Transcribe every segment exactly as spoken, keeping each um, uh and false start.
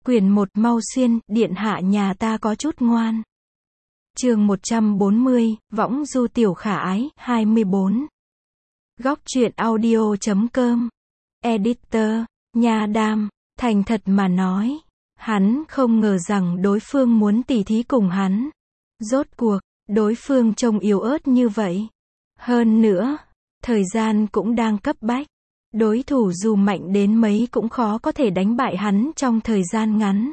Quyển một Mau Xuyên, điện hạ nhà ta có chút ngoan. Chương một trăm bốn mươi, Võng du tiểu khả ái, hai mươi bốn. Góc truyện audio chấm com. Editor, Nha Đam, thành thật mà nói, hắn không ngờ rằng đối phương muốn tỉ thí cùng hắn. Rốt cuộc, đối phương trông yếu ớt như vậy. Hơn nữa, thời gian cũng đang cấp bách. Đối thủ dù mạnh đến mấy cũng khó có thể đánh bại hắn trong thời gian ngắn.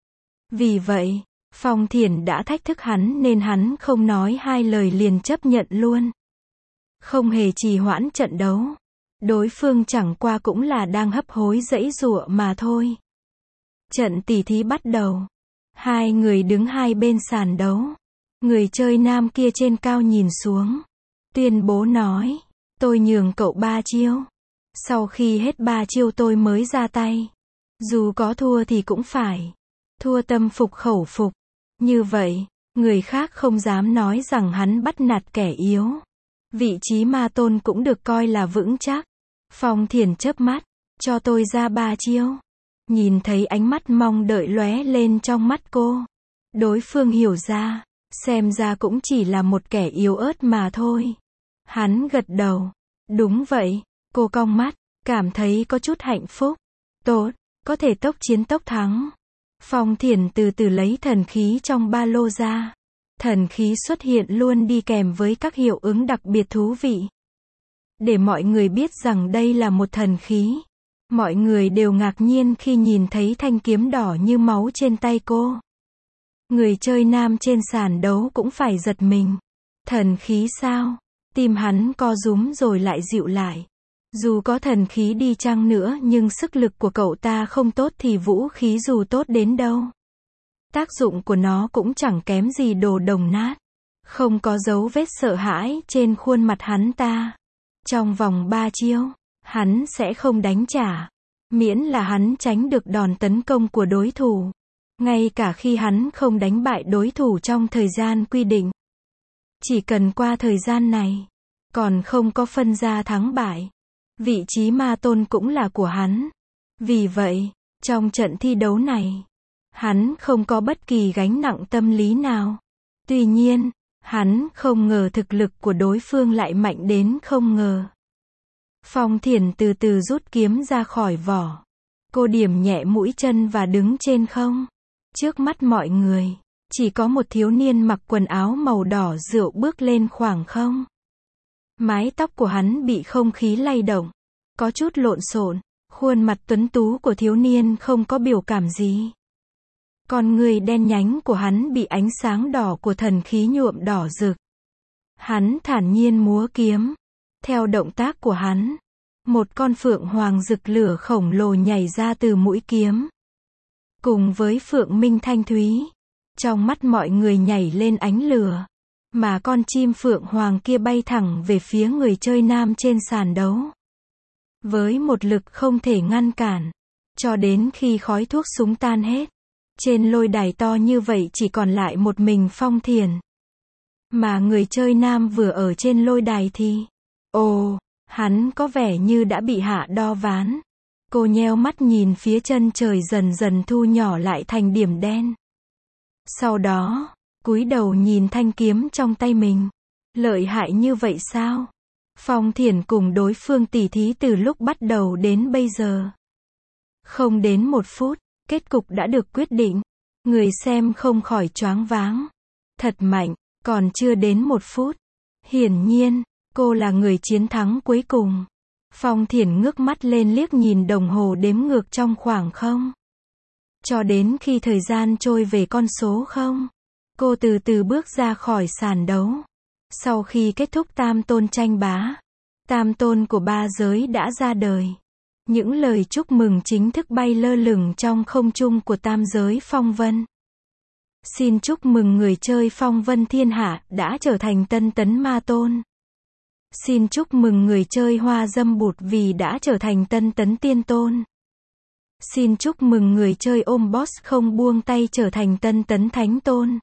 Vì vậy, Phong Thiển đã thách thức hắn nên hắn không nói hai lời liền chấp nhận luôn. Không hề trì hoãn trận đấu. Đối phương chẳng qua cũng là đang hấp hối giãy giụa mà thôi. Trận tỉ thí bắt đầu. Hai người đứng hai bên sàn đấu. Người chơi nam kia trên cao nhìn xuống. Tuyên bố nói, tôi nhường cậu ba chiêu. Sau khi hết ba chiêu tôi mới ra tay. Dù có thua thì cũng phải. Thua tâm phục khẩu phục. Như vậy, người khác không dám nói rằng hắn bắt nạt kẻ yếu. Vị trí ma tôn cũng được coi là vững chắc. Phong Thiển chớp mắt, cho tôi ra ba chiêu. Nhìn thấy ánh mắt mong đợi lóe lên trong mắt cô. Đối phương hiểu ra, xem ra cũng chỉ là một kẻ yếu ớt mà thôi. Hắn gật đầu. Đúng vậy. Cô cong mắt, cảm thấy có chút hạnh phúc. Tốt, có thể tốc chiến tốc thắng. Phong Thiển từ từ lấy thần khí trong ba lô ra. Thần khí xuất hiện luôn đi kèm với các hiệu ứng đặc biệt thú vị. Để mọi người biết rằng đây là một thần khí. Mọi người đều ngạc nhiên khi nhìn thấy thanh kiếm đỏ như máu trên tay cô. Người chơi nam trên sàn đấu cũng phải giật mình. Thần khí sao? Tim hắn co rúm rồi lại dịu lại. Dù có thần khí đi chăng nữa nhưng sức lực của cậu ta không tốt thì vũ khí dù tốt đến đâu. Tác dụng của nó cũng chẳng kém gì đồ đồng nát. Không có dấu vết sợ hãi trên khuôn mặt hắn ta. Trong vòng ba chiêu, hắn sẽ không đánh trả. Miễn là hắn tránh được đòn tấn công của đối thủ. Ngay cả khi hắn không đánh bại đối thủ trong thời gian quy định. Chỉ cần qua thời gian này, còn không có phân ra thắng bại. Vị trí ma tôn cũng là của hắn. Vì vậy, trong trận thi đấu này, hắn không có bất kỳ gánh nặng tâm lý nào. Tuy nhiên, hắn không ngờ thực lực của đối phương lại mạnh đến không ngờ. Phong Thiển từ từ rút kiếm ra khỏi vỏ. Cô điểm nhẹ mũi chân và đứng trên không. Trước mắt mọi người, chỉ có một thiếu niên mặc quần áo màu đỏ rượu bước lên khoảng không. Mái tóc của hắn bị không khí lay động, có chút lộn xộn, khuôn mặt tuấn tú của thiếu niên không có biểu cảm gì. Con người đen nhánh của hắn bị ánh sáng đỏ của thần khí nhuộm đỏ rực. Hắn thản nhiên múa kiếm. Theo động tác của hắn, một con phượng hoàng rực lửa khổng lồ nhảy ra từ mũi kiếm. Cùng với phượng minh thanh thúy, trong mắt mọi người nhảy lên ánh lửa. Mà con chim phượng hoàng kia bay thẳng về phía người chơi nam trên sàn đấu. Với một lực không thể ngăn cản. Cho đến khi khói thuốc súng tan hết. Trên lôi đài to như vậy chỉ còn lại một mình Phong Thiển. Mà người chơi nam vừa ở trên lôi đài thì... Ồ, hắn có vẻ như đã bị hạ đo ván. Cô nheo mắt nhìn phía chân trời dần dần thu nhỏ lại thành điểm đen. Sau đó, cúi đầu nhìn thanh kiếm trong tay mình. Lợi hại như vậy sao? Phong Thiển cùng đối phương tỉ thí từ lúc bắt đầu đến bây giờ. Không đến một phút, kết cục đã được quyết định. Người xem không khỏi choáng váng. Thật mạnh, còn chưa đến một phút. Hiển nhiên, cô là người chiến thắng cuối cùng. Phong Thiển ngước mắt lên liếc nhìn đồng hồ đếm ngược trong khoảng không. Cho đến khi thời gian trôi về con số không. Cô từ từ bước ra khỏi sàn đấu. Sau khi kết thúc tam tôn tranh bá, tam tôn của ba giới đã ra đời. Những lời chúc mừng chính thức bay lơ lửng trong không trung của tam giới phong vân. Xin chúc mừng người chơi phong vân thiên hạ đã trở thành tân tấn ma tôn. Xin chúc mừng người chơi hoa dâm bụt vì đã trở thành tân tấn tiên tôn. Xin chúc mừng người chơi ôm boss không buông tay trở thành tân tấn thánh tôn.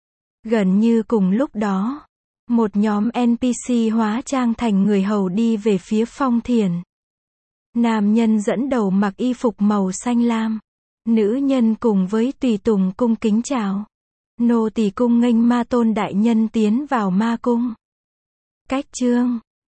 Gần như cùng lúc đó, một nhóm en pê xê hóa trang thành người hầu đi về phía Phong Thiển. Nam nhân dẫn đầu mặc y phục màu xanh lam. Nữ nhân cùng với tùy tùng cung kính chào. Nô tỳ cung nghênh Ma Tôn đại nhân tiến vào Ma cung. Cách chương